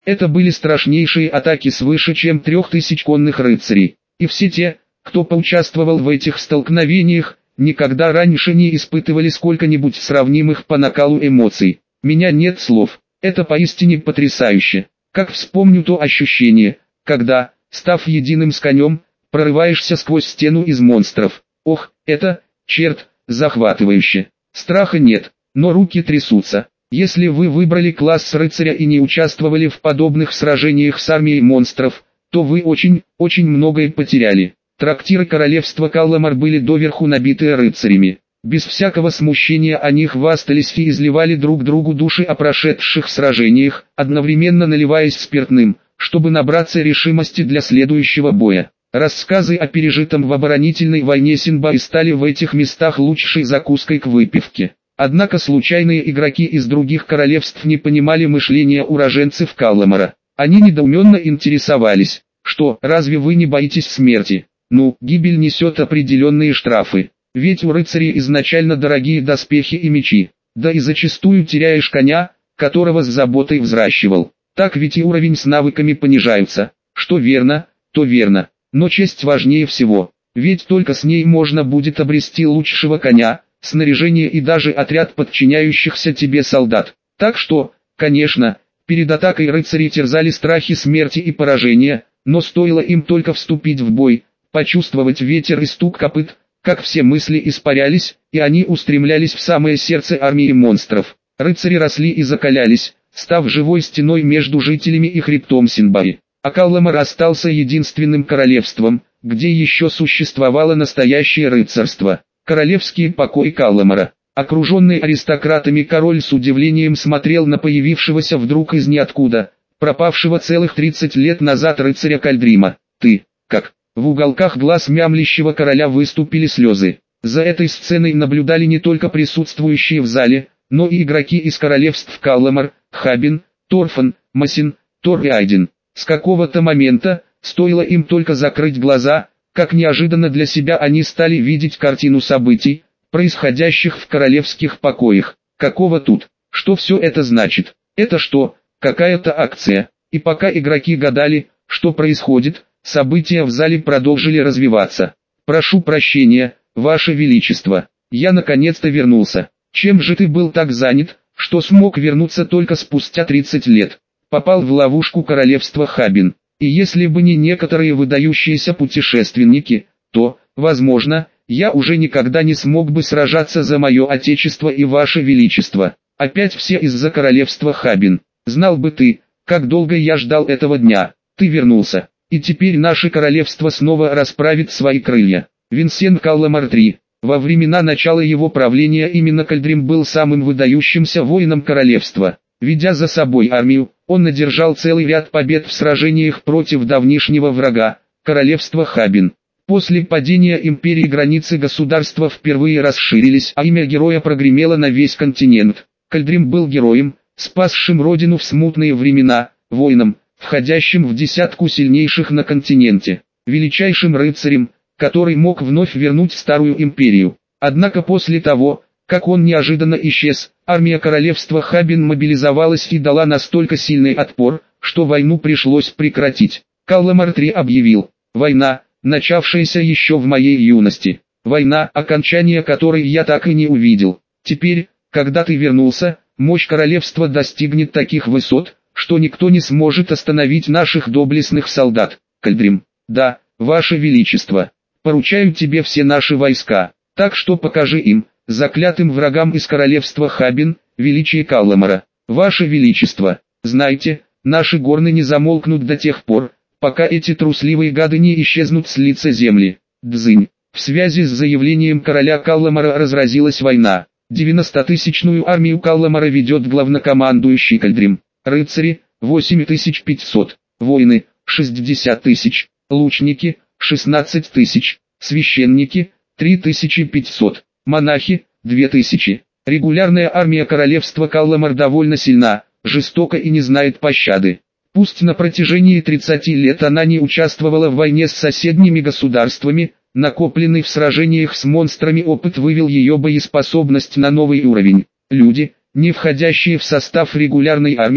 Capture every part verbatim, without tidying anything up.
Это были страшнейшие атаки свыше чем трех тысяч конных рыцарей. И все те, кто поучаствовал в этих столкновениях, никогда раньше не испытывали сколько-нибудь сравнимых по накалу эмоций. Меня нет слов. Это поистине потрясающе. Как вспомню то ощущение, когда, став единым с конем, прорываешься сквозь стену из монстров. Ох, это, черт, захватывающе. Страха нет, но руки трясутся. Если вы выбрали класс рыцаря и не участвовали в подобных сражениях с армией монстров, то вы очень, очень многое потеряли. Трактиры королевства Калламар были доверху набиты рыцарями. Без всякого смущения они хвастались и изливали друг другу души о прошедших сражениях, одновременно наливаясь спиртным, чтобы набраться решимости для следующего боя. Рассказы о пережитом в оборонительной войне Синбаи стали в этих местах лучшей закуской к выпивке. Однако случайные игроки из других королевств не понимали мышления уроженцев Калламара. Они недоуменно интересовались, что, разве вы не боитесь смерти? Ну, гибель несет определенные штрафы. Ведь у рыцарей изначально дорогие доспехи и мечи. Да и зачастую теряешь коня, которого с заботой взращивал. Так ведь и уровень с навыками понижаются. Что верно, то верно. Но честь важнее всего. Ведь только с ней можно будет обрести лучшего коня, снаряжение и даже отряд подчиняющихся тебе солдат. Так что, конечно, перед атакой рыцари терзали страхи смерти и поражения, но стоило им только вступить в бой, почувствовать ветер и стук копыт, как все мысли испарялись, и они устремлялись в самое сердце армии монстров. Рыцари росли и закалялись, став живой стеной между жителями и хребтом Синбаи. А Калламар остался единственным королевством, где еще существовало настоящее рыцарство. Королевские покои Калламара. Окруженный аристократами король с удивлением смотрел на появившегося вдруг из ниоткуда, пропавшего целых тридцать лет назад рыцаря Кальдрима. «Ты, как?» В уголках глаз мямлящего короля выступили слезы. За этой сценой наблюдали не только присутствующие в зале, но и игроки из королевств Калламар, Хабин, Торфан, Масин, Тор и Айден. С какого-то момента, стоило им только закрыть глаза, как неожиданно для себя они стали видеть картину событий, происходящих в королевских покоях. Какого тут? Что все это значит? Это что, какая-то акция? И пока игроки гадали, что происходит, события в зале продолжили развиваться. «Прошу прощения, Ваше Величество, я наконец-то вернулся. Чем же ты был так занят, что смог вернуться только спустя тридцать лет?» Попал в ловушку королевства Хабин. И если бы не некоторые выдающиеся путешественники, то, возможно, я уже никогда не смог бы сражаться за мое отечество и Ваше Величество. Опять все из-за королевства Хабин. Знал бы ты, как долго я ждал этого дня. Ты вернулся. И теперь наше королевство снова расправит свои крылья. Винсен Калламар три. Во времена начала его правления именно Кальдрим был самым выдающимся воином королевства. Ведя за собой армию, он одержал целый ряд побед в сражениях против давнишнего врага, королевства Хабин. После падения империи границы государства впервые расширились, а имя героя прогремело на весь континент. Кальдрим был героем, спасшим родину в смутные времена, воином, входящим в десятку сильнейших на континенте, величайшим рыцарем, который мог вновь вернуть старую империю. Однако после того, как он неожиданно исчез, армия королевства Хабин мобилизовалась и дала настолько сильный отпор, что войну пришлось прекратить. Калламар три объявил: «Война, начавшаяся еще в моей юности. Война, окончание которой я так и не увидел. Теперь, когда ты вернулся, мощь королевства достигнет таких высот, что никто не сможет остановить наших доблестных солдат. Кальдрим, да, Ваше Величество, поручаю тебе все наши войска, так что покажи им, заклятым врагам из королевства Хабин, величие Калламара. Ваше Величество, знайте, наши горны не замолкнут до тех пор, пока эти трусливые гады не исчезнут с лица земли». Дзынь. В связи с заявлением короля Калламара разразилась война. девяностотысячную армию Калламара ведет главнокомандующий Кальдрим. Рыцари – восемь тысяч пятьсот, воины – шестьдесят тысяч, лучники – шестнадцать тысяч, священники – три тысячи пятьсот, монахи – две тысячи. Регулярная армия королевства Калламар довольно сильна, жестока и не знает пощады. Пусть на протяжении тридцати лет она не участвовала в войне с соседними государствами, накопленный в сражениях с монстрами опыт вывел ее боеспособность на новый уровень. Люди, не входящие в состав регулярной армии,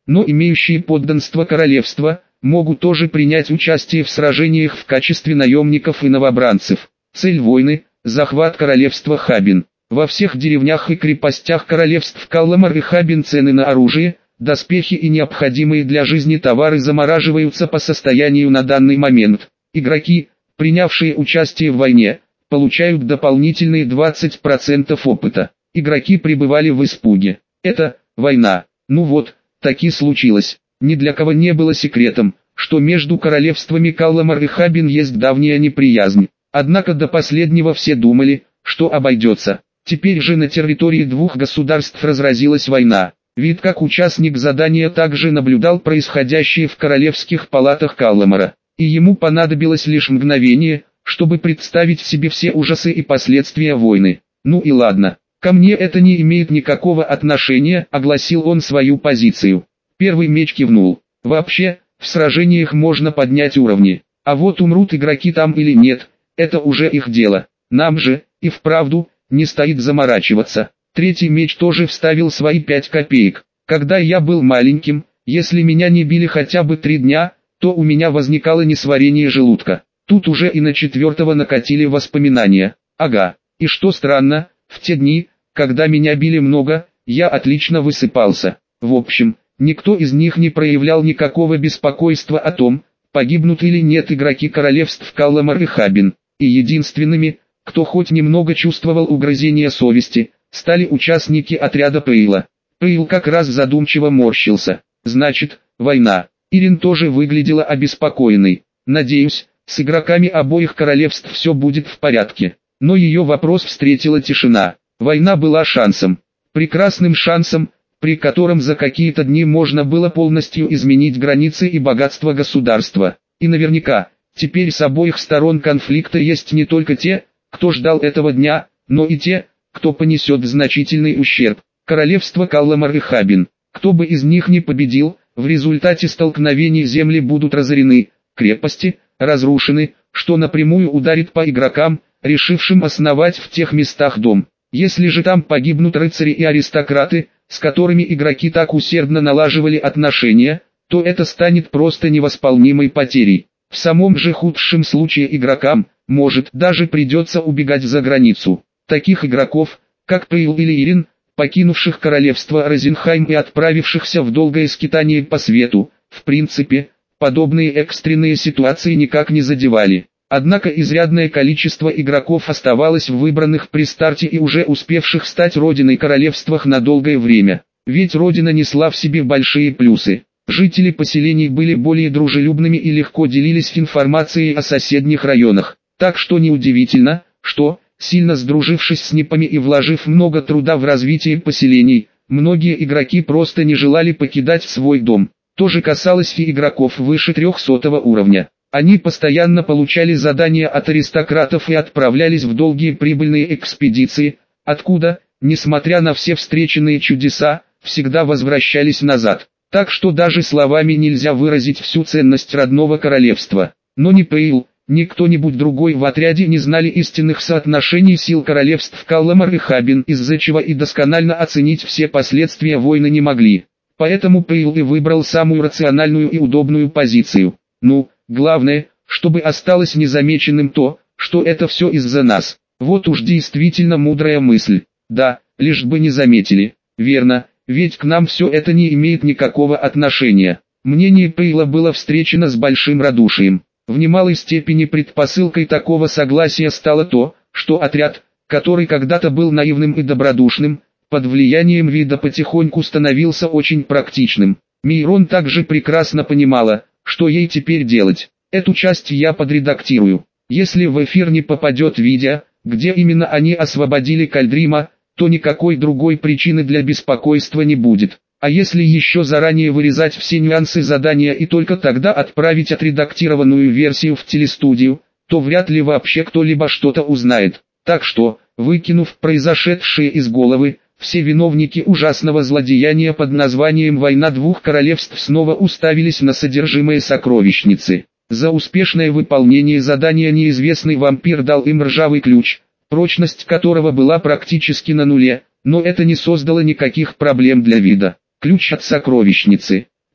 но имеющие подданство королевства могут тоже принять участие в сражениях в качестве наемников и новобранцев. Цель войны – захват королевства Хабин. Во всех деревнях и крепостях королевств Калламар и Хабин цены на оружие, доспехи и необходимые для жизни товары замораживаются по состоянию на данный момент. Игроки, принявшие участие в войне, получают дополнительные двадцать процентов опыта. Игроки пребывали в испуге. Это война. Ну вот, таки случилось. Ни для кого не было секретом, что между королевствами Калламар и Хабин есть давняя неприязнь. Однако до последнего все думали, что обойдется. Теперь же на территории двух государств разразилась война. Вид как участник задания также наблюдал происходящее в королевских палатах Калламара. И ему понадобилось лишь мгновение, чтобы представить себе все ужасы и последствия войны. Ну и ладно, ко мне это не имеет никакого отношения, огласил он свою позицию. Первый меч кивнул. Вообще, в сражениях можно поднять уровни. А вот умрут игроки там или нет, это уже их дело. Нам же, и вправду, не стоит заморачиваться. Третий меч тоже вставил свои пять копеек. Когда я был маленьким, если меня не били хотя бы три дня, то у меня возникало несварение желудка. Тут уже и на четвертого накатили воспоминания. Ага, и что странно, в те дни, когда меня били много, я отлично высыпался. В общем, никто из них не проявлял никакого беспокойства о том, погибнут или нет игроки королевств Калламар и Хабин. И единственными, кто хоть немного чувствовал угрызение совести, стали участники отряда Пейла. Пейл как раз задумчиво морщился. Значит, война. Ирин тоже выглядела обеспокоенной. Надеюсь, с игроками обоих королевств все будет в порядке. Но ее вопрос встретила тишина. Война была шансом. Прекрасным шансом, при котором за какие-то дни можно было полностью изменить границы и богатство государства. И наверняка, теперь с обоих сторон конфликта есть не только те, кто ждал этого дня, но и те, кто понесет значительный ущерб. Королевство Калламар и Хабин. Кто бы из них ни победил, в результате столкновений земли будут разорены, крепости разрушены, что напрямую ударит по игрокам, решившим основать в тех местах дом. Если же там погибнут рыцари и аристократы, с которыми игроки так усердно налаживали отношения, то это станет просто невосполнимой потерей. В самом же худшем случае игрокам, может, даже придется убегать за границу. Таких игроков, как Пейл или Ирин, покинувших королевство Розенхайм и отправившихся в долгое скитание по свету, в принципе, подобные экстренные ситуации никак не задевали. Однако изрядное количество игроков оставалось в выбранных при старте и уже успевших стать родиной королевствах на долгое время. Ведь родина несла в себе большие плюсы. Жители поселений были более дружелюбными и легко делились информацией о соседних районах. Так что неудивительно, что, сильно сдружившись с НИПами и вложив много труда в развитие поселений, многие игроки просто не желали покидать свой дом. То же касалось и игроков выше трехсотого уровня. Они постоянно получали задания от аристократов и отправлялись в долгие прибыльные экспедиции, откуда, несмотря на все встреченные чудеса, всегда возвращались назад. Так что даже словами нельзя выразить всю ценность родного королевства. Но ни Пейл, ни кто-нибудь другой в отряде не знали истинных соотношений сил королевств Калламар и Хабин, из-за чего и досконально оценить все последствия войны не могли. Поэтому Пейл и выбрал самую рациональную и удобную позицию. Ну, главное, чтобы осталось незамеченным то, что это все из-за нас. Вот уж действительно мудрая мысль. Да, лишь бы не заметили. Верно, ведь к нам все это не имеет никакого отношения. Мнение Пейла было встречено с большим радушием. В немалой степени предпосылкой такого согласия стало то, что отряд, который когда-то был наивным и добродушным, под влиянием вида потихоньку становился очень практичным. Мейрон также прекрасно понимала, что ей теперь делать. Эту часть я подредактирую. Если в эфир не попадет видео, где именно они освободили Кальдрима, то никакой другой причины для беспокойства не будет. А если еще заранее вырезать все нюансы задания и только тогда отправить отредактированную версию в телестудию, то вряд ли вообще кто-либо что-то узнает. Так что, выкинув произошедшее из головы, все виновники ужасного злодеяния под названием «Война двух королевств» снова уставились на содержимое сокровищницы. За успешное выполнение задания неизвестный вампир дал им ржавый ключ, прочность которого была практически на нуле, но это не создало никаких проблем для вида. Ключ от сокровищницы.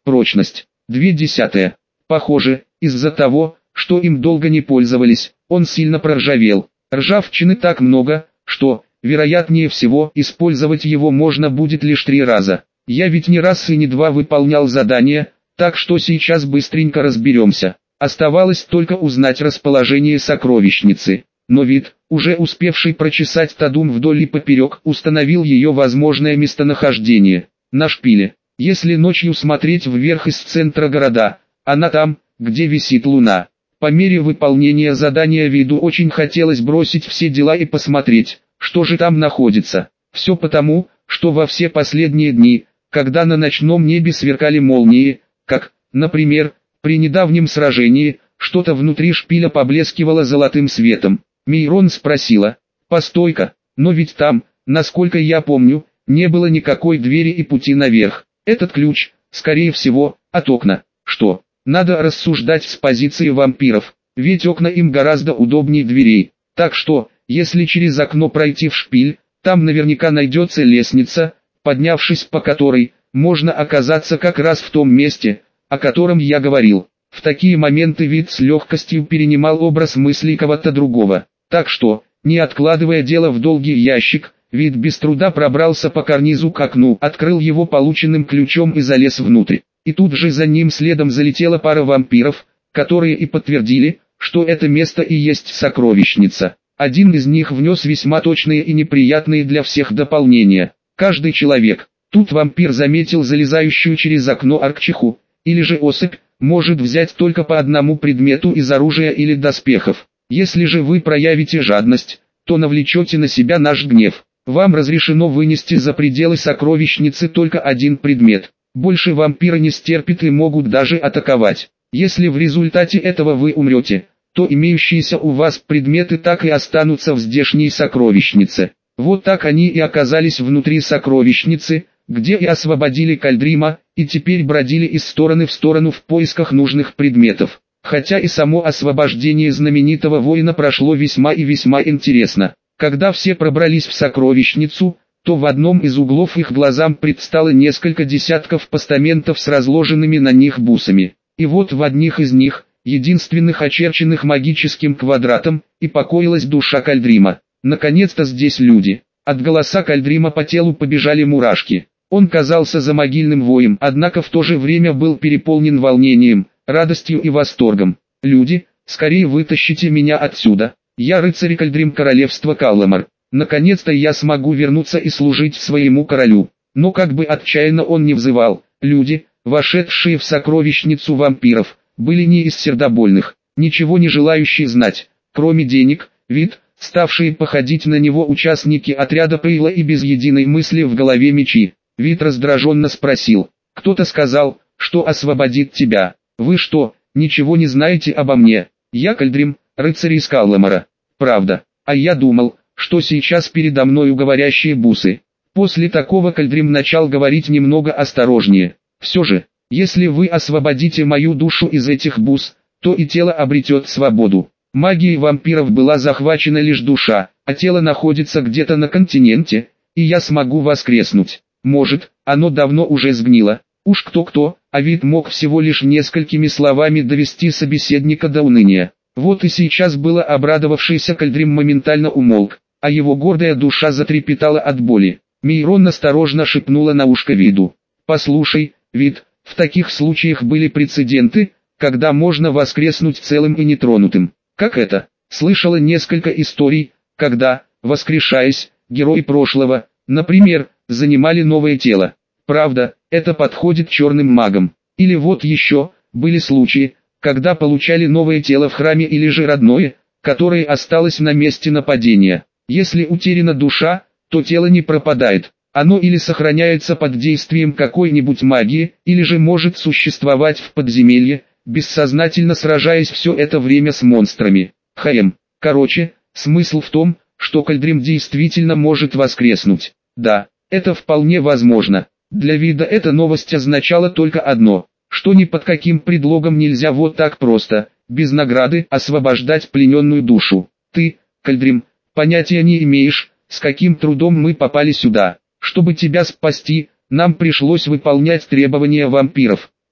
Прочность две десятые. Похоже, из-за того, что им долго не пользовались, он сильно проржавел. Ржавчины так много, что, вероятнее всего, использовать его можно будет лишь три раза. Я ведь не раз и не два выполнял задания, так что сейчас быстренько разберемся. Оставалось только узнать расположение сокровищницы. Но вид, уже успевший прочесать Тадум вдоль и поперек, установил ее возможное местонахождение. На шпиле. Если ночью смотреть вверх из центра города, она там, где висит луна. По мере выполнения задания виду очень хотелось бросить все дела и посмотреть, что же там находится. Все потому, что во все последние дни, когда на ночном небе сверкали молнии, как, например, при недавнем сражении, что-то внутри шпиля поблескивало золотым светом. Мейрон спросила: «Постой-ка, но ведь там, насколько я помню, не было никакой двери и пути наверх. Этот ключ, скорее всего, от окна». Что? Надо рассуждать с позиции вампиров, ведь окна им гораздо удобнее дверей. Так что, если через окно пройти в шпиль, там наверняка найдется лестница, поднявшись по которой, можно оказаться как раз в том месте, о котором я говорил. В такие моменты вид с легкостью перенимал образ мыслей кого-то другого. Так что, не откладывая дело в долгий ящик, вид без труда пробрался по карнизу к окну, открыл его полученным ключом и залез внутрь. И тут же за ним следом залетела пара вампиров, которые и подтвердили, что это место и есть сокровищница. Один из них внес весьма точные и неприятные для всех дополнения. Каждый человек, тут вампир заметил залезающую через окно аркчиху, или же особь, может взять только по одному предмету из оружия или доспехов. Если же вы проявите жадность, то навлечете на себя наш гнев. Вам разрешено вынести за пределы сокровищницы только один предмет. Больше вампиры не стерпят и могут даже атаковать. Если в результате этого вы умрете, то имеющиеся у вас предметы так и останутся в здешней сокровищнице. Вот так они и оказались внутри сокровищницы, где и освободили Кальдрима, и теперь бродили из стороны в сторону в поисках нужных предметов. Хотя и само освобождение знаменитого воина прошло весьма и весьма интересно. Когда все пробрались в сокровищницу, то в одном из углов их глазам предстало несколько десятков постаментов с разложенными на них бусами. И вот в одних из них, единственных очерченных магическим квадратом, и покоилась душа Кальдрима. Наконец-то здесь люди. От голоса Кальдрима по телу побежали мурашки. Он казался замогильным воем, однако в то же время был переполнен волнением, радостью и восторгом. «Люди, скорее вытащите меня отсюда. Я рыцарь Кальдрим королевства Калламар. Наконец-то я смогу вернуться и служить своему королю». Но как бы отчаянно он ни взывал, люди, вошедшие в сокровищницу вампиров, были не из сердобольных, ничего не желающие знать, кроме денег, вид, ставшие походить на него участники отряда Пейла и без единой мысли в голове мечи. Вид раздраженно спросил: «Кто-то сказал, что освободит тебя. Вы что, ничего не знаете обо мне? Я Кальдрим, рыцарь из Калламара». «Правда, а я думал, что сейчас передо мною говорящие бусы». После такого Кальдрим начал говорить немного осторожнее. «Все же, если вы освободите мою душу из этих бус, то и тело обретет свободу. Магией вампиров была захвачена лишь душа, а тело находится где-то на континенте, и я смогу воскреснуть. Может, оно давно уже сгнило». Уж кто-кто, а вид мог всего лишь несколькими словами довести собеседника до уныния. Вот и сейчас было обрадовавшийся Кальдрим моментально умолк, а его гордая душа затрепетала от боли. Мейрон осторожно шепнула на ушко виду: «Послушай, вид, в таких случаях были прецеденты, когда можно воскреснуть целым и нетронутым». «Как это?» Слышала несколько историй, когда, воскрешаясь, герои прошлого, например, занимали новое тело. Правда, это подходит черным магам. Или вот еще, были случаи, когда получали новое тело в храме или же родное, которое осталось на месте нападения. Если утеряна душа, то тело не пропадает. Оно или сохраняется под действием какой-нибудь магии, или же может существовать в подземелье, бессознательно сражаясь все это время с монстрами. Хаем. Короче, смысл в том, что Кальдрим действительно может воскреснуть. Да, это вполне возможно. Для вида эта новость означала только одно, что ни под каким предлогом нельзя вот так просто, без награды, освобождать плененную душу. Ты, Кальдрим, понятия не имеешь, с каким трудом мы попали сюда. Чтобы тебя спасти, нам пришлось выполнять требования вампиров.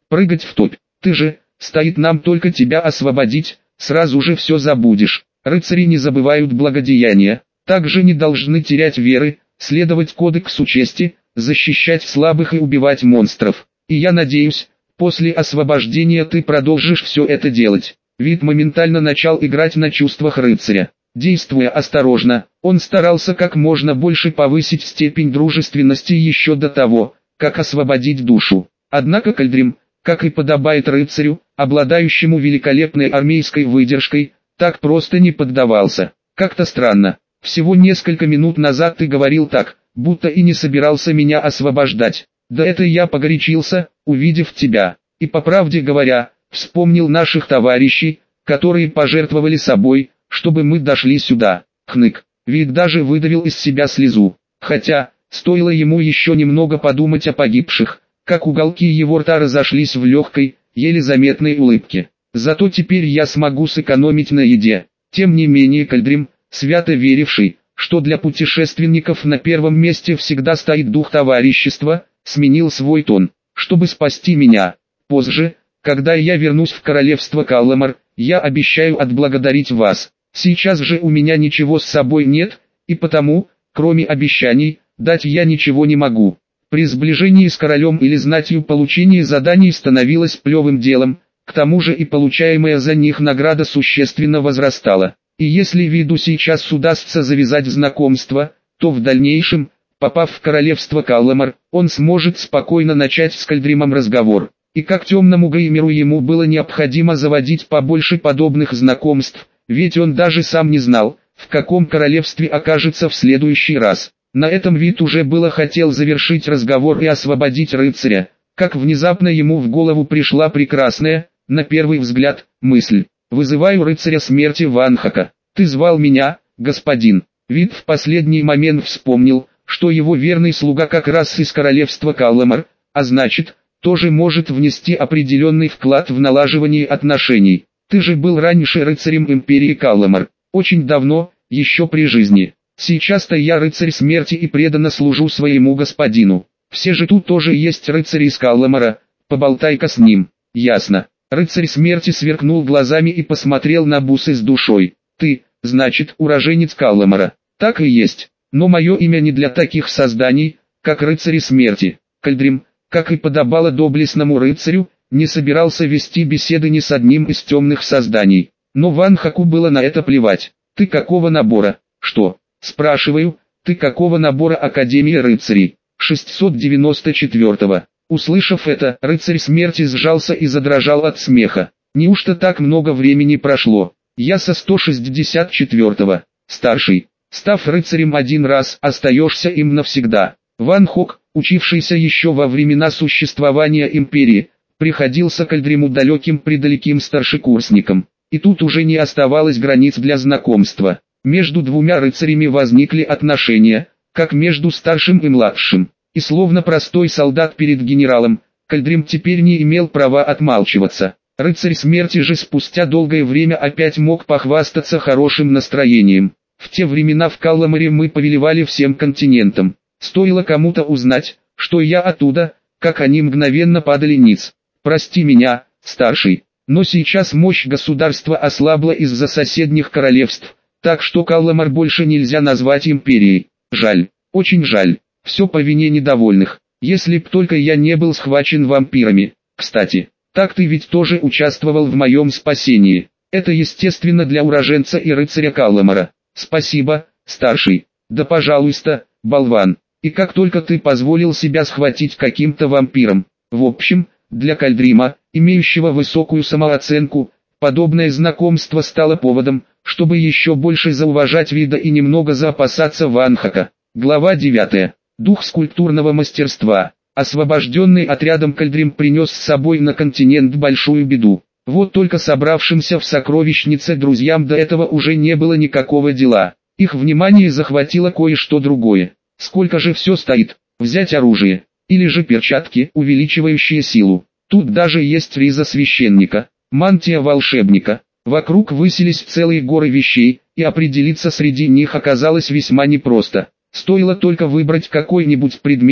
прыгать в топь. Ты же, стоит нам только тебя освободить, сразу же все забудешь. Рыцари не забывают благодеяния, также не должны терять веры, следовать кодексу чести, защищать слабых и убивать монстров. И я надеюсь, после освобождения ты продолжишь все это делать. Вид моментально начал играть на чувствах рыцаря. Действуя осторожно, он старался как можно больше повысить степень дружественности еще до того, как освободить душу. Однако Кальдрим, как и подобает рыцарю, обладающему великолепной армейской выдержкой, так просто не поддавался. Как-то странно. Всего несколько минут назад ты говорил так, будто и не собирался меня освобождать. Да это я погорячился, увидев тебя. И по правде говоря, вспомнил наших товарищей, которые пожертвовали собой, чтобы мы дошли сюда. Хнык. Вид даже выдавил из себя слезу. Хотя, стоило ему еще немного подумать о погибших, как уголки его рта разошлись в легкой, еле заметной улыбке. Зато теперь я смогу сэкономить на еде. Тем не менее Кальдрим, свято веривший, что для путешественников на первом месте всегда стоит дух товарищества, сменил свой тон, чтобы спасти меня. Позже, когда я вернусь в королевство Калламар, я обещаю отблагодарить вас. Сейчас же у меня ничего с собой нет, и потому, кроме обещаний, дать я ничего не могу. При сближении с королем или знатью получение заданий становилось плевым делом, к тому же и получаемая за них награда существенно возрастала. И если Виду сейчас удастся завязать знакомство, то в дальнейшем, попав в королевство Калламар, он сможет спокойно начать с Кальдримом разговор. И как темному геймеру ему было необходимо заводить побольше подобных знакомств, ведь он даже сам не знал, в каком королевстве окажется в следующий раз. На этом Вид уже было хотел завершить разговор и освободить рыцаря, как внезапно ему в голову пришла прекрасная, на первый взгляд, мысль. «Вызываю рыцаря смерти Ванхака. Ты звал меня, господин». Вид в последний момент вспомнил, что его верный слуга как раз из королевства Калламар, а значит, тоже может внести определенный вклад в налаживание отношений. Ты же был раньше рыцарем империи Калламар, очень давно, еще при жизни. Сейчас-то я рыцарь смерти и преданно служу своему господину. Все же тут тоже есть рыцари из Калламара, поболтай-ка с ним. Ясно. Рыцарь смерти сверкнул глазами и посмотрел на Бусы с душой. Ты, значит, уроженец Калламара. Так и есть. Но мое имя не для таких созданий, как рыцари смерти. Кальдрим, как и подобало доблестному рыцарю, не собирался вести беседы ни с одним из темных созданий. Но Ванхаку было на это плевать. Ты какого набора? Что? Спрашиваю, ты какого набора Академии рыцарей? шестьсот девяносто четвёртого. Услышав это, рыцарь смерти сжался и задрожал от смеха. Неужто так много времени прошло? Я со сто шестьдесят четвёртого. Старший. Став рыцарем один раз, остаешься им навсегда. Ван Хок, учившийся еще во времена существования империи, приходился Кальдриму далеким-предалеким старшекурсником. И тут уже не оставалось границ для знакомства. Между двумя рыцарями возникли отношения, как между старшим и младшим. И словно простой солдат перед генералом, Кальдрим теперь не имел права отмалчиваться. Рыцарь смерти же спустя долгое время опять мог похвастаться хорошим настроением. В те времена в Калламаре мы повелевали всем континентом. Стоило кому-то узнать, что я оттуда, как они мгновенно падали ниц. Прости меня, старший, но сейчас мощь государства ослабла из-за соседних королевств, так что Калламар больше нельзя назвать империей. Жаль, очень жаль. Все по вине недовольных. Если б только я не был схвачен вампирами. Кстати, так ты ведь тоже участвовал в моем спасении. Это естественно для уроженца и рыцаря Калламара. Спасибо, старший. Да пожалуйста, болван. И как только ты позволил себя схватить каким-то вампиром. В общем, для Кальдрима, имеющего высокую самооценку, подобное знакомство стало поводом, чтобы еще больше зауважать Вида и немного заопасаться Ванхака. Глава девятая. Дух скульптурного мастерства. Освобожденный отрядом Кальдрим принес с собой на континент большую беду. Вот только собравшимся в сокровищнице друзьям до этого уже не было никакого дела. Их внимание захватило кое-что другое. Сколько же все стоит? Взять оружие. Или же перчатки, увеличивающие силу. Тут даже есть риза священника, мантия волшебника. Вокруг высились целые горы вещей, и определиться среди них оказалось весьма непросто. Стоило только выбрать какой-нибудь предмет,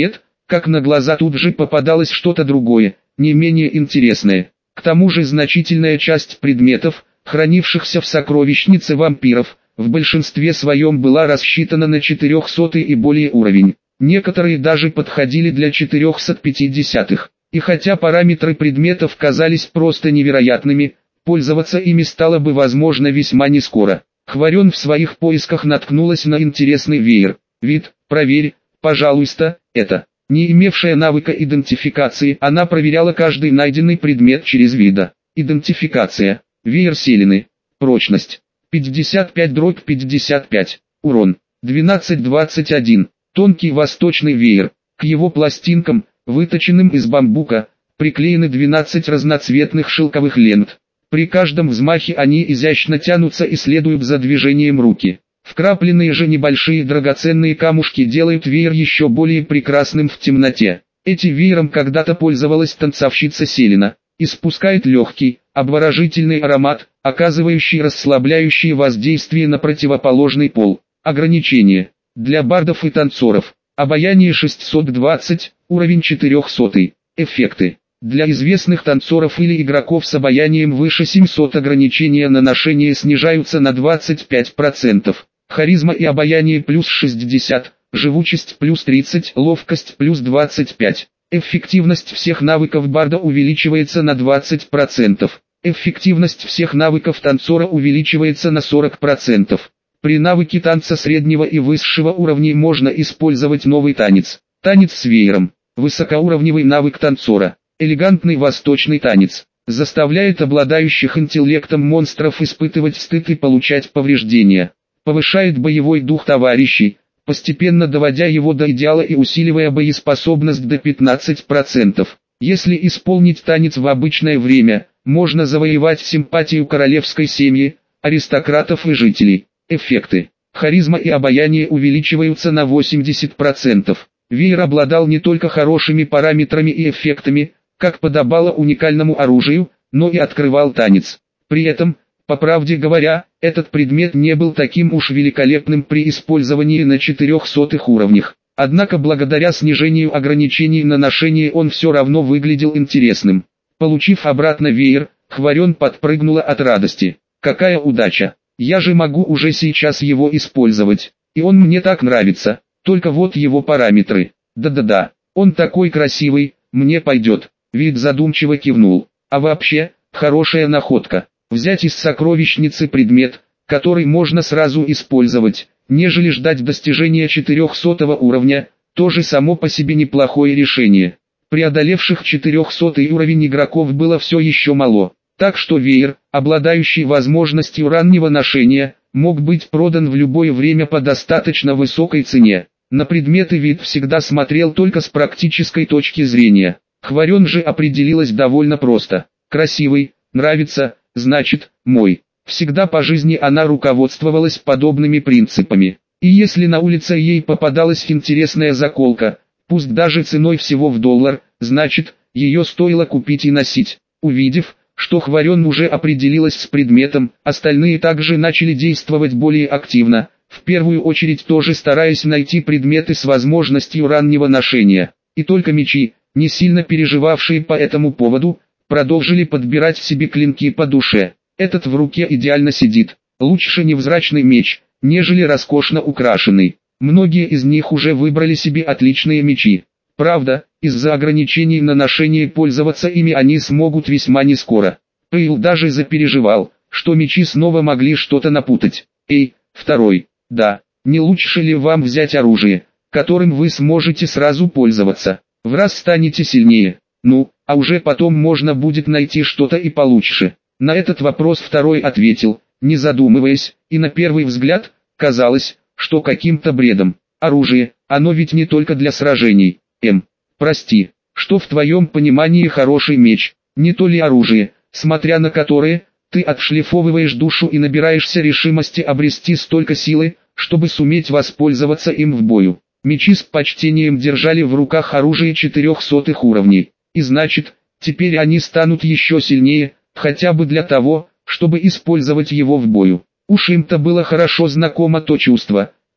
как на глаза тут же попадалось что-то другое, не менее интересное. К тому же значительная часть предметов, хранившихся в сокровищнице вампиров, в большинстве своем была рассчитана на четырехсотый и более уровень. Некоторые даже подходили для четырехсот пятидесятых. И хотя параметры предметов казались просто невероятными, пользоваться ими стало бы возможно весьма нескоро. Хварен в своих поисках наткнулась на интересный веер. Вид, проверь, пожалуйста, это. Не имевшая навыка идентификации, она проверяла каждый найденный предмет через вида. Идентификация. Веер Селены. Прочность. пятьдесят пять дробь пятьдесят пять. Урон. двенадцать двадцать один. Тонкий восточный веер. К его пластинкам, выточенным из бамбука, приклеены двенадцать разноцветных шелковых лент. При каждом взмахе они изящно тянутся и следуют за движением руки. Вкрапленные же небольшие драгоценные камушки делают веер еще более прекрасным в темноте. Этим веером когда-то пользовалась танцовщица Селена. Испускает легкий, обворожительный аромат, оказывающий расслабляющее воздействие на противоположный пол. Ограничения. Для бардов и танцоров. Обаяние шестьсот двадцать, уровень четыреста. Эффекты. Для известных танцоров или игроков с обаянием выше семисот ограничения на ношение снижаются на двадцать пять процентов. Харизма и обаяние плюс шестьдесят, живучесть плюс тридцать, ловкость плюс двадцать пять. Эффективность всех навыков барда увеличивается на двадцать процентов. Эффективность всех навыков танцора увеличивается на сорок процентов. При навыке танца среднего и высшего уровней можно использовать новый танец. Танец с веером. Высокоуровневый навык танцора. Элегантный восточный танец. Заставляет обладающих интеллектом монстров испытывать стыд и получать повреждения. Повышает боевой дух товарищей, постепенно доводя его до идеала и усиливая боеспособность до пятнадцати процентов. Если исполнить танец в обычное время, можно завоевать симпатию королевской семьи, аристократов и жителей. Эффекты. Харизма и обаяние увеличиваются на восемьдесят процентов. Веер обладал не только хорошими параметрами и эффектами, как подобало уникальному оружию, но и открывал танец. При этом, по правде говоря, этот предмет не был таким уж великолепным при использовании на четырехсотых уровнях. Однако благодаря снижению ограничений на ношение он все равно выглядел интересным. Получив обратно веер, Хварен подпрыгнула от радости. Какая удача! Я же могу уже сейчас его использовать. И он мне так нравится, только вот его параметры. Да-да-да, он такой красивый, мне пойдет. Вид задумчиво кивнул. А вообще, хорошая находка. Взять из сокровищницы предмет, который можно сразу использовать, нежели ждать достижения четырехсотого уровня, тоже само по себе неплохое решение. Преодолевших четырехсотый уровень игроков было все еще мало, так что веер, обладающий возможностью раннего ношения, мог быть продан в любое время по достаточно высокой цене. На предметы Вид всегда смотрел только с практической точки зрения. Хварен же определилась довольно просто. Красивый, нравится, значит, мой. Всегда по жизни она руководствовалась подобными принципами. И если на улице ей попадалась интересная заколка, пусть даже ценой всего в доллар, значит, ее стоило купить и носить. Увидев, что Хварен уже определилась с предметом, остальные также начали действовать более активно, в первую очередь тоже стараясь найти предметы с возможностью раннего ношения. И только мечи, не сильно переживавшие по этому поводу, продолжили подбирать себе клинки по душе. Этот в руке идеально сидит. Лучше невзрачный меч, нежели роскошно украшенный. Многие из них уже выбрали себе отличные мечи. Правда, из-за ограничений на ношение пользоваться ими они смогут весьма нескоро. Пейл даже запереживал, что мечи снова могли что-то напутать. Эй, второй, да, не лучше ли вам взять оружие, которым вы сможете сразу пользоваться? В раз станете сильнее. Ну, а уже потом можно будет найти что-то и получше. На этот вопрос второй ответил, не задумываясь, и на первый взгляд, казалось, что каким-то бредом. Оружие, оно ведь не только для сражений. Эм, прости, что в твоем понимании хороший меч, не то ли оружие, смотря на которое, ты отшлифовываешь душу и набираешься решимости обрести столько силы, чтобы суметь воспользоваться им в бою. Мечи с почтением держали в руках оружие четырехсотых уровней. И значит, теперь они станут еще сильнее, хотя бы для того, чтобы использовать его в бою. Уж им-то было хорошо знакомо то чувство,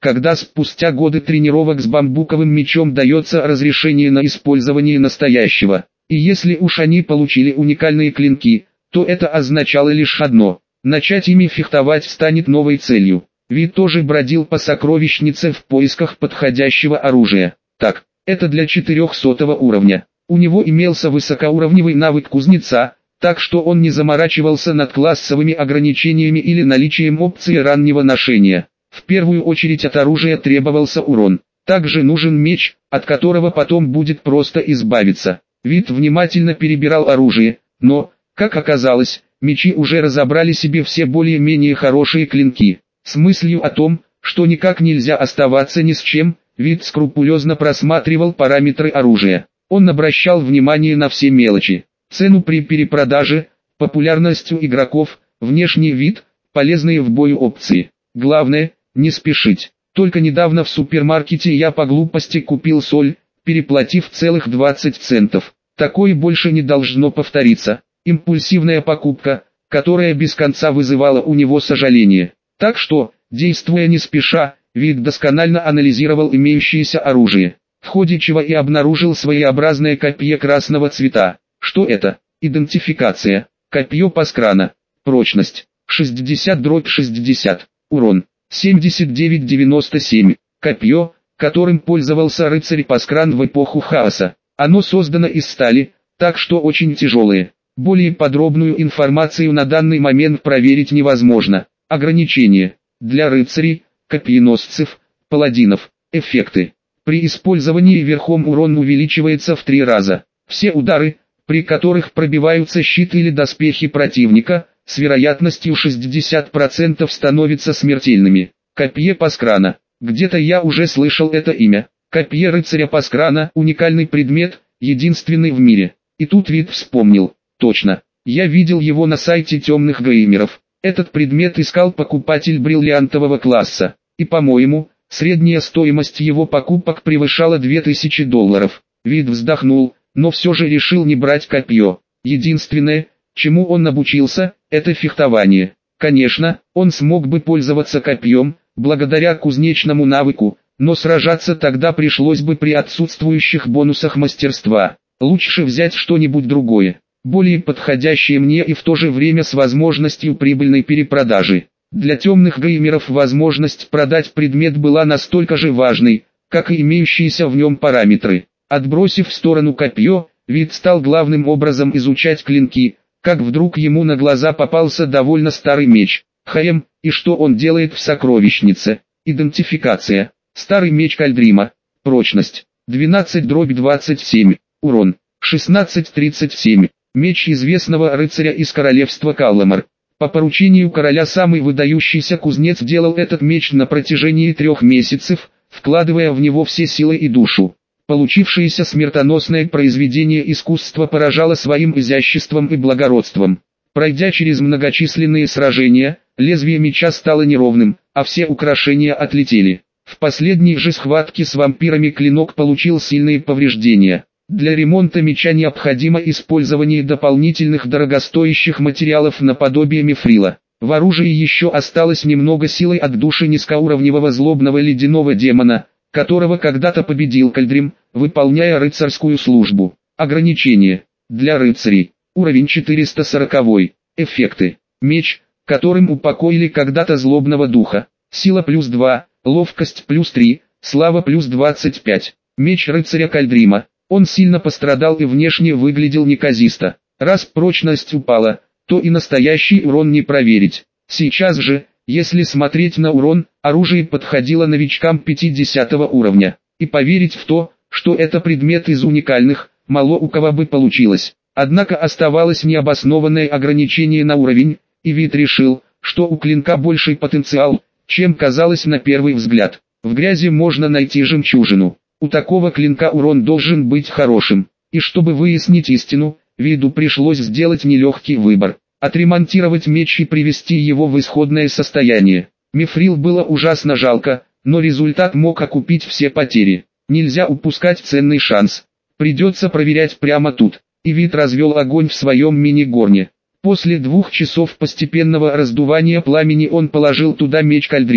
когда спустя годы тренировок с бамбуковым мечом дается разрешение на использование настоящего. И если уж они получили уникальные клинки, то это означало лишь одно – начать ими фехтовать станет новой целью. Вид тоже бродил по сокровищнице в поисках подходящего оружия. Так, это для четырехсотого уровня. У него имелся высокоуровневый навык кузнеца, так что он не заморачивался над классовыми ограничениями или наличием опции раннего ношения. В первую очередь от оружия требовался урон. Также нужен меч, от которого потом будет просто избавиться. Вид внимательно перебирал оружие, но, как оказалось, мечи уже разобрали себе все более-менее хорошие клинки. С мыслью о том, что никак нельзя оставаться ни с чем, Вид скрупулезно просматривал параметры оружия. Он обращал внимание на все мелочи. Цену при перепродаже, популярность у игроков, внешний вид, полезные в бою опции. Главное, не спешить. Только недавно в супермаркете я по глупости купил соль, переплатив целых двадцать центов. Такое больше не должно повториться. Импульсивная покупка, которая без конца вызывала у него сожаление. Так что, действуя не спеша, Вид досконально анализировал имеющееся оружие, в ходе чего и обнаружил своеобразное копье красного цвета. Что это? Идентификация. Копье Паскрана. Прочность. шестьдесят дробь шестьдесят. Урон. семьдесят девять девяносто семь. Копье, которым пользовался рыцарь Паскран в эпоху хаоса. Оно создано из стали, так что очень тяжелое. Более подробную информацию на данный момент проверить невозможно. Ограничения. Для рыцарей, копьеносцев, паладинов. Эффекты. При использовании верхом урон увеличивается в три раза. Все удары, при которых пробиваются щит или доспехи противника, с вероятностью шестьдесят процентов становятся смертельными. Копье Паскрана. Где-то я уже слышал это имя. Копье рыцаря Паскрана – уникальный предмет, единственный в мире. И тут Вид вспомнил. Точно. Я видел его на сайте темных геймеров. Этот предмет искал покупатель бриллиантового класса. И по-моему, средняя стоимость его покупок превышала две тысячи долларов. Вид вздохнул, но все же решил не брать копье. Единственное, чему он обучился, это фехтование. Конечно, он смог бы пользоваться копьем, благодаря кузнечному навыку, но сражаться тогда пришлось бы при отсутствующих бонусах мастерства. Лучше взять что-нибудь другое, более подходящее мне и в то же время с возможностью прибыльной перепродажи. Для темных геймеров возможность продать предмет была настолько же важной, как и имеющиеся в нем параметры. Отбросив в сторону копье, Вид стал главным образом изучать клинки, как вдруг ему на глаза попался довольно старый меч. Хм, и что он делает в сокровищнице? Идентификация. Старый меч Кальдрима. Прочность. двенадцать дробь двадцать семь. Урон. шестнадцать тридцать семь. Меч известного рыцаря из королевства Калламар. По поручению короля самый выдающийся кузнец делал этот меч на протяжении трех месяцев, вкладывая в него все силы и душу. Получившееся смертоносное произведение искусства поражало своим изяществом и благородством. Пройдя через многочисленные сражения, лезвие меча стало неровным, а все украшения отлетели. В последней же схватке с вампирами клинок получил сильные повреждения. Для ремонта меча необходимо использование дополнительных дорогостоящих материалов наподобие мифрила. В оружии еще осталось немного силы от души низкоуровневого злобного ледяного демона, которого когда-то победил Кальдрим, выполняя рыцарскую службу. Ограничения. Для рыцарей. Уровень четыреста сорок. Эффекты. Меч, которым упокоили когда-то злобного духа. Сила плюс два, ловкость плюс три, слава плюс двадцать пять. Меч рыцаря Кальдрима. Он сильно пострадал и внешне выглядел неказисто. Раз прочность упала, то и настоящий урон не проверить. Сейчас же, если смотреть на урон, оружие подходило новичкам пятидесятого уровня. И поверить в то, что это предмет из уникальных, мало у кого бы получилось. Однако оставалось необоснованное ограничение на уровень, и Вид решил, что у клинка больший потенциал, чем казалось на первый взгляд. В грязи можно найти жемчужину. У такого клинка урон должен быть хорошим. И чтобы выяснить истину, Виду пришлось сделать нелегкий выбор. Отремонтировать меч и привести его в исходное состояние. Мифрил было ужасно жалко, но результат мог окупить все потери. Нельзя упускать ценный шанс. Придется проверять прямо тут. И Вид развел огонь в своем мини-горне. После двух часов постепенного раздувания пламени он положил туда меч Кальдрима.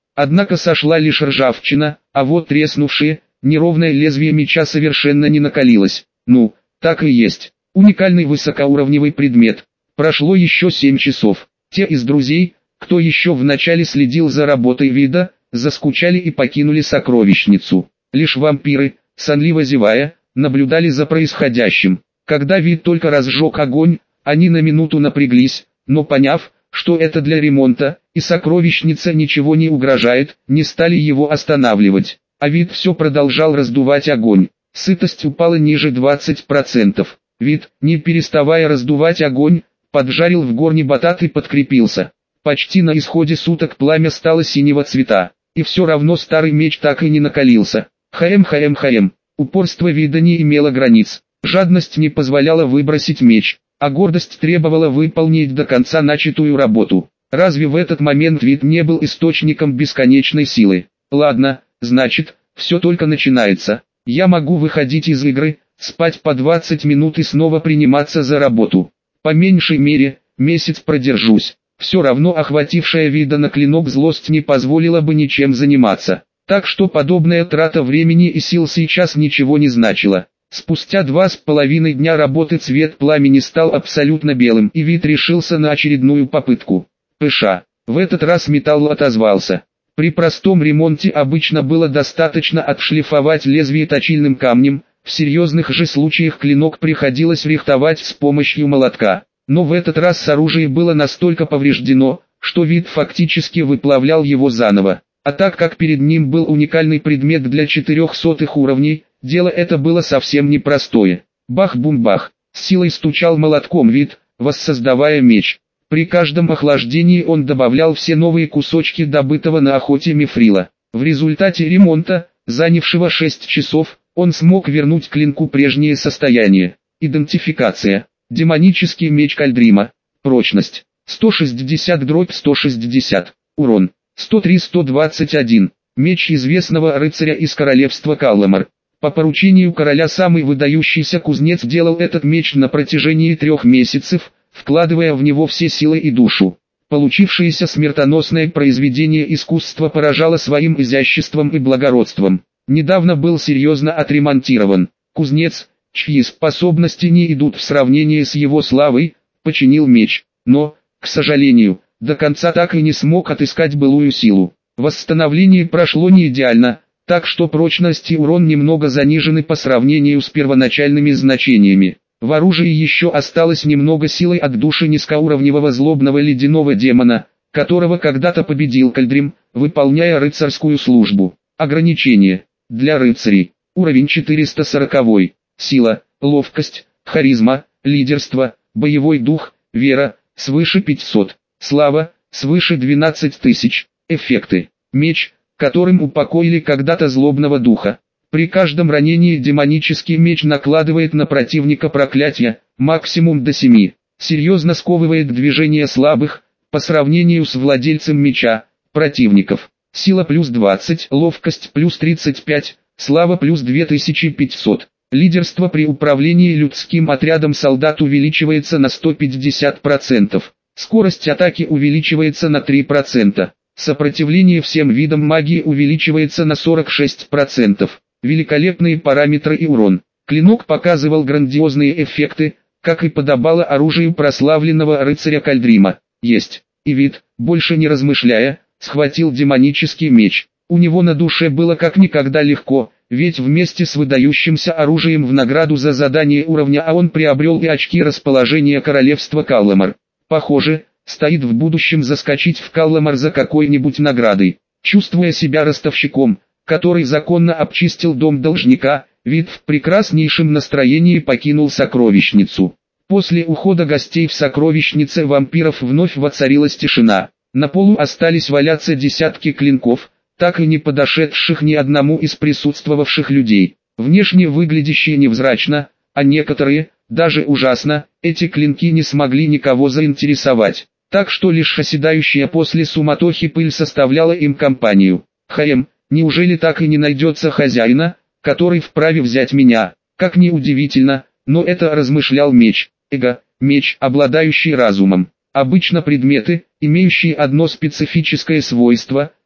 Однако сошла лишь ржавчина, а вот треснувшее, неровное лезвие меча совершенно не накалилось. Ну, так и есть. Уникальный высокоуровневый предмет. Прошло еще семь часов. Те из друзей, кто еще вначале следил за работой вида, заскучали и покинули сокровищницу. Лишь вампиры, сонливо зевая, наблюдали за происходящим. Когда вид только разжег огонь, они на минуту напряглись, но поняв, что это для ремонта, и сокровищница ничего не угрожает, не стали его останавливать. А вид все продолжал раздувать огонь. Сытость упала ниже двадцати процентов. Вид, не переставая раздувать огонь, поджарил в горне батат и подкрепился. Почти на исходе суток пламя стало синего цвета, и все равно старый меч так и не накалился. Хаем-хаем-хаем. Упорство вида не имело границ. Жадность не позволяла выбросить меч, а гордость требовала выполнить до конца начатую работу. Разве в этот момент вид не был источником бесконечной силы? Ладно, значит, все только начинается. Я могу выходить из игры, спать по двадцать минут и снова приниматься за работу. По меньшей мере, месяц продержусь. Все равно охватившая вида на клинок злость не позволила бы ничем заниматься. Так что подобная трата времени и сил сейчас ничего не значила. Спустя два с половиной дня работы цвет пламени стал абсолютно белым, и вид решился на очередную попытку. Пыша. В этот раз металл отозвался. При простом ремонте обычно было достаточно отшлифовать лезвие точильным камнем, в серьезных же случаях клинок приходилось рихтовать с помощью молотка. Но в этот раз оружие было настолько повреждено, что вид фактически выплавлял его заново. А так как перед ним был уникальный предмет для четырехсотых уровней, дело это было совсем непростое. Бах-бум-бах, с силой стучал молотком вид, воссоздавая меч. При каждом охлаждении он добавлял все новые кусочки добытого на охоте мифрила. В результате ремонта, занявшего шесть часов, он смог вернуть клинку прежнее состояние. Идентификация. Демонический меч Кальдрима. Прочность. сто шестьдесят дробь сто шестьдесят. Урон. сто три сто двадцать один. Меч известного рыцаря из королевства Калламар. По поручению короля самый выдающийся кузнец делал этот меч на протяжении трех месяцев, вкладывая в него все силы и душу. Получившееся смертоносное произведение искусства поражало своим изяществом и благородством. Недавно был серьезно отремонтирован. Кузнец, чьи способности не идут в сравнение с его славой, починил меч, но, к сожалению, до конца так и не смог отыскать былую силу. Восстановление прошло не идеально, так что прочность и урон немного занижены по сравнению с первоначальными значениями. В оружии еще осталось немного силы от души низкоуровневого злобного ледяного демона, которого когда-то победил Кальдрим, выполняя рыцарскую службу. Ограничение. Для рыцарей. Уровень четыреста сорок. Сила, ловкость, харизма, лидерство, боевой дух, вера, свыше пятисот. Слава, свыше двенадцати тысяч. Эффекты. Меч, которым упокоили когда-то злобного духа. При каждом ранении демонический меч накладывает на противника проклятие, максимум до семи. Серьезно сковывает движение слабых, по сравнению с владельцем меча, противников. Сила плюс двадцать, ловкость плюс тридцать пять, слава плюс две тысячи пятьсот. Лидерство при управлении людским отрядом солдат увеличивается на сто пятьдесят процентов. Скорость атаки увеличивается на три процента. Сопротивление всем видам магии увеличивается на сорок шесть процентов. Великолепные параметры и урон. Клинок показывал грандиозные эффекты, как и подобало оружию прославленного рыцаря Кальдрима. Есть. И вид, больше не размышляя, схватил демонический меч. У него на душе было как никогда легко, ведь вместе с выдающимся оружием в награду за задание уровня А он приобрел и очки расположения королевства Калламар. Похоже, стоит в будущем заскочить в Калламар за какой-нибудь наградой. Чувствуя себя ростовщиком, который законно обчистил дом должника, вид в прекраснейшем настроении покинул сокровищницу. После ухода гостей в сокровищнице вампиров вновь воцарилась тишина. На полу остались валяться десятки клинков, так и не подошедших ни одному из присутствовавших людей. Внешне выглядящие невзрачно, а некоторые, даже ужасно, эти клинки не смогли никого заинтересовать. Так что лишь оседающая после суматохи пыль составляла им компанию. Хаем, неужели так и не найдется хозяина, который вправе взять меня? Как ни удивительно, но это размышлял меч. Эго, меч, обладающий разумом. Обычно предметы, имеющие одно специфическое свойство,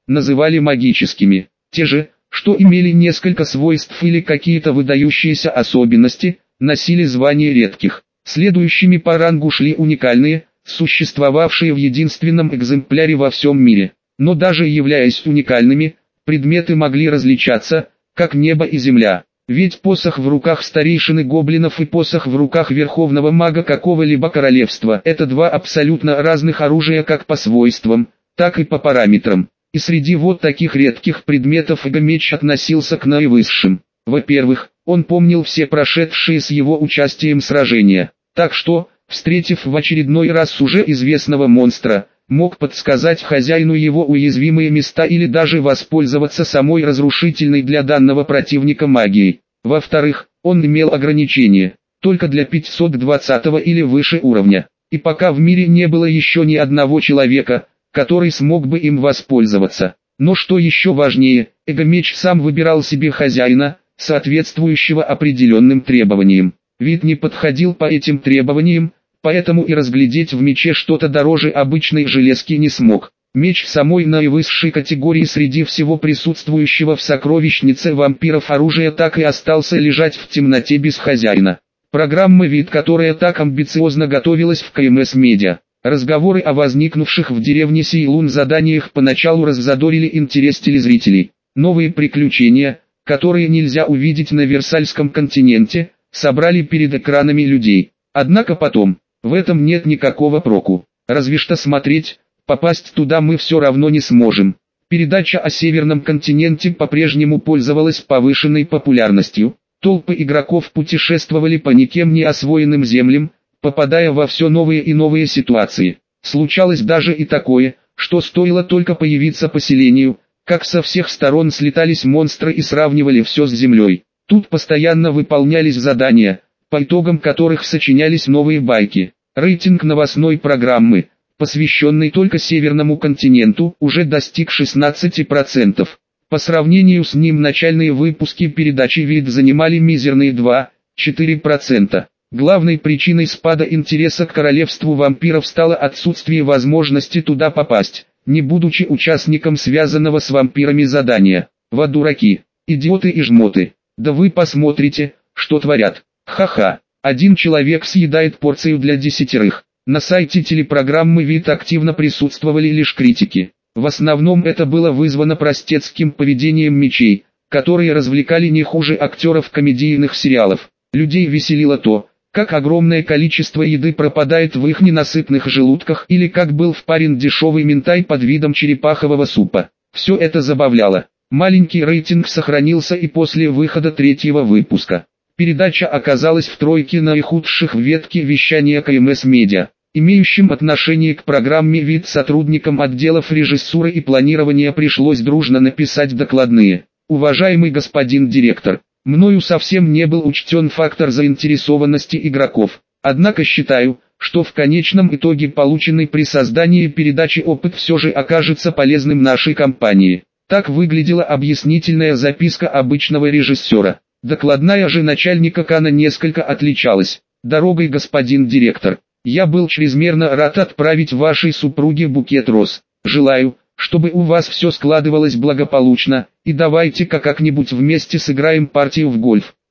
называли магическими. Те же, что имели несколько свойств или какие-то выдающиеся особенности, носили звание редких. Следующими по рангу шли уникальные, существовавшие в единственном экземпляре во всем мире. Но даже являясь уникальными, предметы могли различаться, как небо и земля. Ведь посох в руках старейшины гоблинов и посох в руках верховного мага какого-либо королевства – это два абсолютно разных оружия как по свойствам, так и по параметрам. И среди вот таких редких предметов Эго-меч относился к наивысшим. Во-первых, он помнил все прошедшие с его участием сражения, так что, встретив в очередной раз уже известного монстра, мог подсказать хозяину его уязвимые места или даже воспользоваться самой разрушительной для данного противника магией. Во-вторых, он имел ограничение, только для пятьсот двадцатого или выше уровня, и пока в мире не было еще ни одного человека, который смог бы им воспользоваться. Но что еще важнее, Эго-меч сам выбирал себе хозяина, соответствующего определенным требованиям. Вид не подходил по этим требованиям, поэтому и разглядеть в мече что-то дороже обычной железки не смог. Меч самой наивысшей категории среди всего присутствующего в сокровищнице вампиров оружия так и остался лежать в темноте без хозяина. Программа «Вид», которая так амбициозно готовилась в КМС Медиа. Разговоры о возникнувших в деревне Сейлун заданиях поначалу раззадорили интерес телезрителей. Новые приключения, которые нельзя увидеть на Версальском континенте, собрали перед экранами людей. Однако потом, в этом нет никакого проку. Разве что смотреть, попасть туда мы все равно не сможем. Передача о Северном континенте по-прежнему пользовалась повышенной популярностью. Толпы игроков путешествовали по никем не освоенным землям, попадая во все новые и новые ситуации. Случалось даже и такое, что стоило только появиться поселению, как со всех сторон слетались монстры и сравнивали все с землей. Тут постоянно выполнялись задания, по итогам которых сочинялись новые байки. Рейтинг новостной программы, посвященный только Северному континенту, уже достиг шестнадцати процентов. По сравнению с ним начальные выпуски передачи «Вид» занимали мизерные два-четыре процента. Главной причиной спада интереса к королевству вампиров стало отсутствие возможности туда попасть, не будучи участником связанного с вампирами задания. Вот дураки, идиоты и жмоты. Да вы посмотрите, что творят. Ха-ха, один человек съедает порцию для десятерых. На сайте телепрограммы «Вид» активно присутствовали лишь критики. В основном это было вызвано простецким поведением мечей, которые развлекали не хуже актеров комедийных сериалов. Людей веселило то, как огромное количество еды пропадает в их ненасытных желудках или как был впарен дешевый минтай под видом черепахового супа. Все это забавляло. Маленький рейтинг сохранился и после выхода третьего выпуска. Передача оказалась в тройке наихудших в ветке вещания КМС Медиа. Имеющим отношение к программе «Вид» сотрудникам отделов режиссуры и планирования пришлось дружно написать докладные. Уважаемый господин директор, мною совсем не был учтен фактор заинтересованности игроков. Однако считаю, что в конечном итоге полученный при создании передачи опыт все же окажется полезным нашей компании. Так выглядела объяснительная записка обычного режиссера. Докладная же начальника Кана несколько отличалась. «Дорогой, господин директор, я был чрезмерно рад отправить вашей супруге букет роз. Желаю, чтобы у вас все складывалось благополучно, и давайте-ка как-нибудь вместе сыграем партию в гольф.